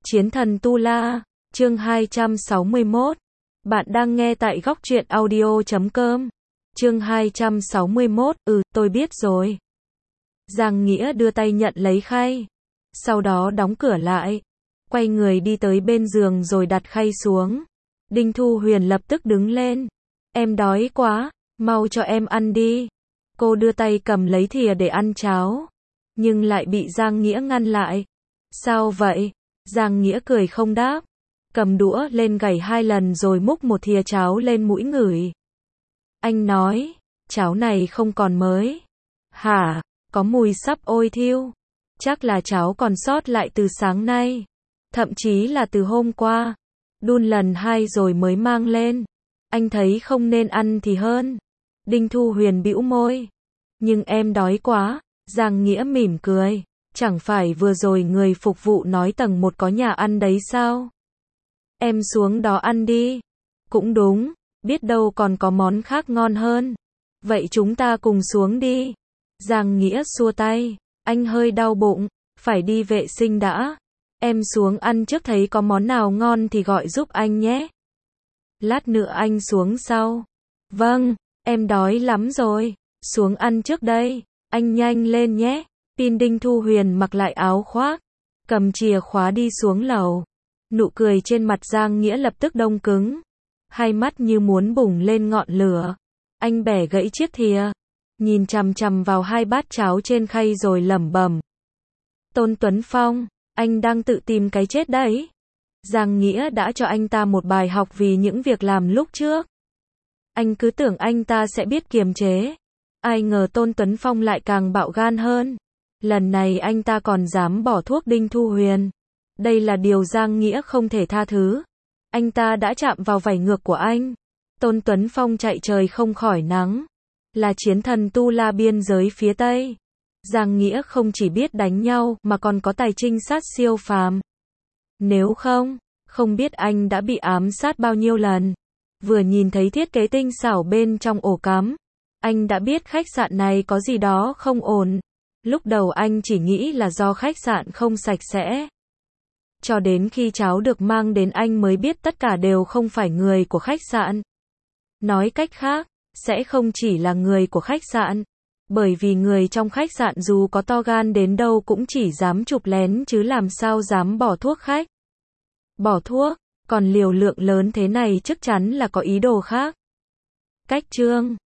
Chiến thần Tu La, chương 261. Bạn đang nghe tại góc truyện audio.com. Chương 261, tôi biết rồi. Giang Nghĩa đưa tay nhận lấy khay. Sau đó đóng cửa lại. Quay người đi tới bên giường rồi đặt khay xuống. Đinh Thu Huyền lập tức đứng lên. Em đói quá, mau cho em ăn đi. Cô đưa tay cầm lấy thìa để ăn cháo. Nhưng lại bị Giang Nghĩa ngăn lại. Sao vậy? Giang Nghĩa cười không đáp. Cầm đũa lên gảy 2 lần rồi múc một thìa cháo lên mũi ngửi. Anh nói, cháo này không còn mới. Hả? Có mùi sắp ôi thiêu. Chắc là cháo còn sót lại từ sáng nay. Thậm chí là từ hôm qua. Đun lần 2 rồi mới mang lên. Anh thấy không nên ăn thì hơn. Đinh Thu Huyền bĩu môi. Nhưng em đói quá. Giang Nghĩa mỉm cười. Chẳng phải vừa rồi người phục vụ nói tầng 1 có nhà ăn đấy sao? Em xuống đó ăn đi. Cũng đúng, biết đâu còn có món khác ngon hơn. Vậy chúng ta cùng xuống đi. Giang Nghĩa xua tay. Anh hơi đau bụng, phải đi vệ sinh đã. Em xuống ăn trước, thấy có món nào ngon thì gọi giúp anh nhé. Lát nữa anh xuống sau. Vâng, em đói lắm rồi. Xuống ăn trước đây. Anh nhanh lên nhé. Đinh Thu Huyền mặc lại áo khoác, cầm chìa khóa đi xuống lầu. Nụ cười trên mặt Giang Nghĩa lập tức đông cứng. Hai mắt như muốn bùng lên ngọn lửa. Anh bẻ gãy chiếc thìa, nhìn chằm chằm vào 2 bát cháo trên khay rồi lẩm bẩm. Tôn Tuấn Phong, anh đang tự tìm cái chết đấy. Giang Nghĩa đã cho anh ta một bài học vì những việc làm lúc trước. Anh cứ tưởng anh ta sẽ biết kiềm chế. Ai ngờ Tôn Tuấn Phong lại càng bạo gan hơn. Lần này anh ta còn dám bỏ thuốc Đinh Thu Huyền. Đây là điều Giang Nghĩa không thể tha thứ. Anh ta đã chạm vào vảy ngược của anh. Tôn Tuấn Phong chạy trời không khỏi nắng. Là chiến thần Tu La biên giới phía Tây. Giang Nghĩa không chỉ biết đánh nhau mà còn có tài trinh sát siêu phàm. Nếu không biết anh đã bị ám sát bao nhiêu lần. Vừa nhìn thấy thiết kế tinh xảo bên trong ổ cắm, anh đã biết khách sạn này có gì đó không ổn. Lúc đầu anh chỉ nghĩ là do khách sạn không sạch sẽ. Cho đến khi cháo được mang đến anh mới biết tất cả đều không phải người của khách sạn. Nói cách khác, sẽ không chỉ là người của khách sạn. Bởi vì người trong khách sạn dù có to gan đến đâu cũng chỉ dám chụp lén chứ làm sao dám bỏ thuốc khách. Bỏ thuốc, còn liều lượng lớn thế này chắc chắn là có ý đồ khác. Cách chương